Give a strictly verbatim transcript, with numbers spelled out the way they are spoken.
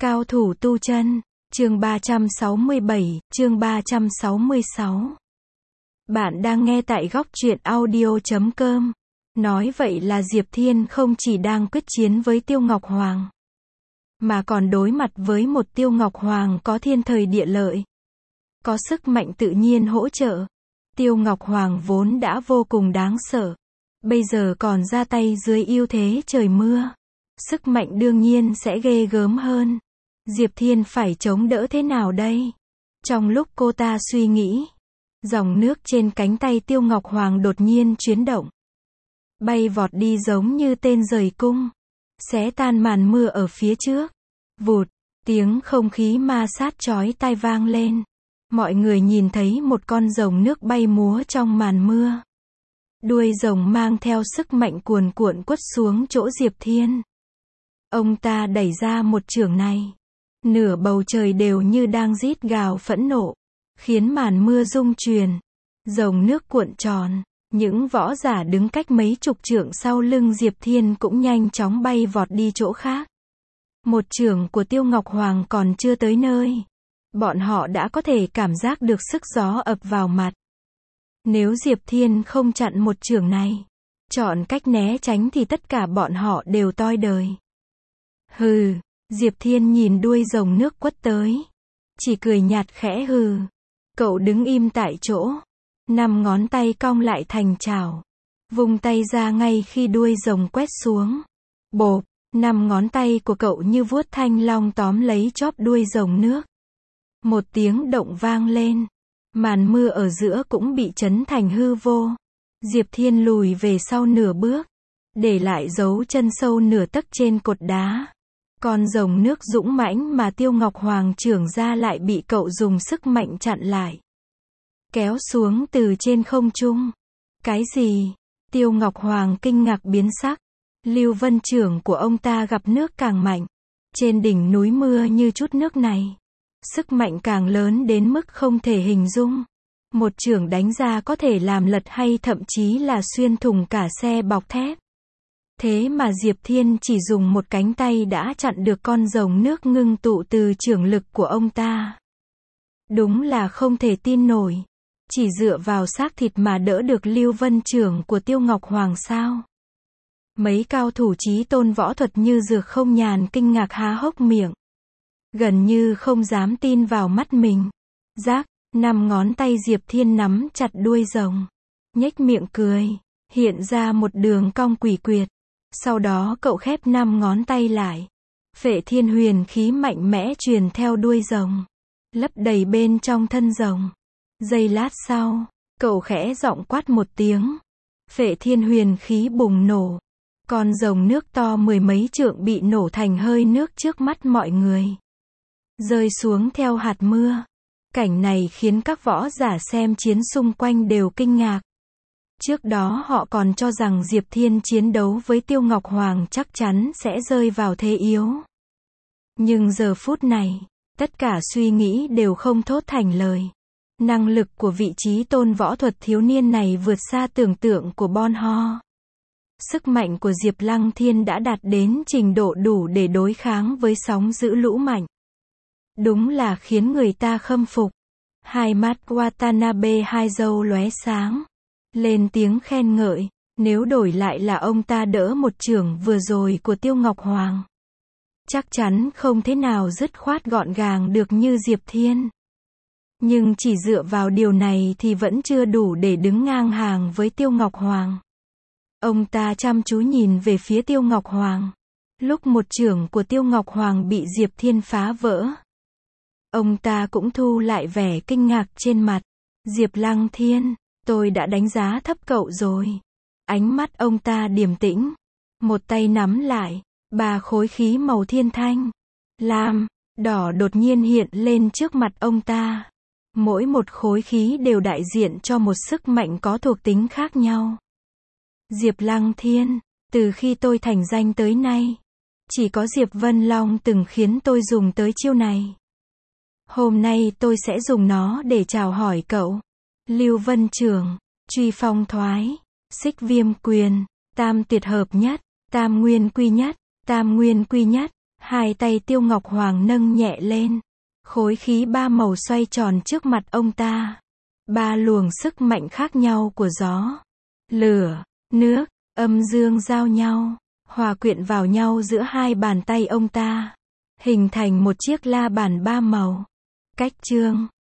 Cao thủ tu chân, chương ba trăm sáu mươi bảy, chương ba trăm sáu mươi sáu. Bạn đang nghe tại góc truyện audio chấm com. Nói vậy là Diệp Thiên không chỉ đang quyết chiến với Tiêu Ngọc Hoàng, mà còn đối mặt với một Tiêu Ngọc Hoàng có thiên thời địa lợi, có sức mạnh tự nhiên hỗ trợ. Tiêu Ngọc Hoàng vốn đã vô cùng đáng sợ, bây giờ còn ra tay dưới ưu thế trời mưa, sức mạnh đương nhiên sẽ ghê gớm hơn. Diệp Thiên phải chống đỡ thế nào đây? Trong lúc cô ta suy nghĩ, dòng nước trên cánh tay Tiêu Ngọc Hoàng đột nhiên chuyển động, bay vọt đi giống như tên rời cung, xé tan màn mưa ở phía trước. Vụt, tiếng không khí ma sát chói tai vang lên. Mọi người nhìn thấy một con rồng nước bay múa trong màn mưa. Đuôi rồng mang theo sức mạnh cuồn cuộn quất xuống chỗ Diệp Thiên. Ông ta đẩy ra một chưởng này, nửa bầu trời đều như đang rít gào phẫn nộ, khiến màn mưa rung chuyển, rồng nước cuộn tròn. Những võ giả đứng cách mấy chục trượng sau lưng Diệp Thiên cũng nhanh chóng bay vọt đi chỗ khác. Một chưởng của Tiêu Ngọc Hoàng còn chưa tới nơi, bọn họ đã có thể cảm giác được sức gió ập vào mặt. Nếu Diệp Thiên không chặn một chưởng này, chọn cách né tránh thì tất cả bọn họ đều toi đời. Hừ, Diệp Thiên nhìn đuôi rồng nước quất tới, chỉ cười nhạt khẽ hừ. Cậu đứng im tại chỗ, năm ngón tay cong lại thành chảo, vung tay ra ngay khi đuôi rồng quét xuống. Bộp, năm ngón tay của cậu như vuốt thanh long tóm lấy chóp đuôi rồng nước. Một tiếng động vang lên, màn mưa ở giữa cũng bị chấn thành hư vô. Diệp Thiên lùi về sau nửa bước, để lại dấu chân sâu nửa tấc trên cột đá. Con rồng nước dũng mãnh mà Tiêu Ngọc Hoàng chưởng ra lại bị cậu dùng sức mạnh chặn lại, kéo xuống từ trên không trung. Cái gì? Tiêu Ngọc Hoàng kinh ngạc biến sắc. Lưu Vân chưởng của ông ta gặp nước càng mạnh. Trên đỉnh núi mưa như chút nước này, sức mạnh càng lớn đến mức không thể hình dung. Một chưởng đánh ra có thể làm lật hay thậm chí là xuyên thủng cả xe bọc thép. Thế mà Diệp Thiên chỉ dùng một cánh tay đã chặn được con rồng nước ngưng tụ từ chưởng lực của ông ta. Đúng là không thể tin nổi. Chỉ dựa vào xác thịt mà đỡ được Lưu Vân chưởng của Tiêu Ngọc Hoàng sao? Mấy cao thủ chí tôn võ thuật như Dược Không Nhàn kinh ngạc há hốc miệng, gần như không dám tin vào mắt mình. Rác, năm ngón tay Diệp Thiên nắm chặt đuôi rồng, nhếch miệng cười, hiện ra một đường cong quỷ quyệt. Sau đó cậu khép năm ngón tay lại. Phệ Thiên huyền khí mạnh mẽ truyền theo đuôi rồng, lấp đầy bên trong thân rồng. Giây lát sau, cậu khẽ giọng quát một tiếng. Phệ Thiên huyền khí bùng nổ. Con rồng nước to mười mấy trượng bị nổ thành hơi nước trước mắt mọi người, rơi xuống theo hạt mưa. Cảnh này khiến các võ giả xem chiến xung quanh đều kinh ngạc. Trước đó họ còn cho rằng Diệp Thiên chiến đấu với Tiêu Ngọc Hoàng chắc chắn sẽ rơi vào thế yếu. Nhưng giờ phút này, tất cả suy nghĩ đều không thốt thành lời. Năng lực của vị trí tôn võ thuật thiếu niên này vượt xa tưởng tượng của bọn họ. Sức mạnh của Diệp Lăng Thiên đã đạt đến trình độ đủ để đối kháng với sóng dữ lũ mạnh. Đúng là khiến người ta khâm phục. Hai mắt Watanabe hai dâu lóe sáng, lên tiếng khen ngợi. Nếu đổi lại là ông ta đỡ một chưởng vừa rồi của Tiêu Ngọc Hoàng, chắc chắn không thế nào dứt khoát gọn gàng được như Diệp Thiên. Nhưng chỉ dựa vào điều này thì vẫn chưa đủ để đứng ngang hàng với Tiêu Ngọc Hoàng. Ông ta chăm chú nhìn về phía Tiêu Ngọc Hoàng. Lúc một chưởng của Tiêu Ngọc Hoàng bị Diệp Thiên phá vỡ, ông ta cũng thu lại vẻ kinh ngạc trên mặt. Diệp Lăng Thiên, tôi đã đánh giá thấp cậu rồi. Ánh mắt ông ta điềm tĩnh, một tay nắm lại, ba khối khí màu thiên thanh, lam, đỏ đột nhiên hiện lên trước mặt ông ta. Mỗi một khối khí đều đại diện cho một sức mạnh có thuộc tính khác nhau. Diệp Lăng Thiên, từ khi tôi thành danh tới nay, chỉ có Diệp Vân Long từng khiến tôi dùng tới chiêu này. Hôm nay tôi sẽ dùng nó để chào hỏi cậu. Lưu Vân chưởng, truy phong thoái, xích viêm quyền, tam tuyệt hợp nhất, tam nguyên quy nhất, tam nguyên quy nhất, Hai tay Tiêu Ngọc Hoàng nâng nhẹ lên. Khối khí ba màu xoay tròn trước mặt ông ta. Ba luồng sức mạnh khác nhau của gió, lửa, nước, âm dương giao nhau, hòa quyện vào nhau giữa hai bàn tay ông ta, hình thành một chiếc la bàn ba màu. Cách chương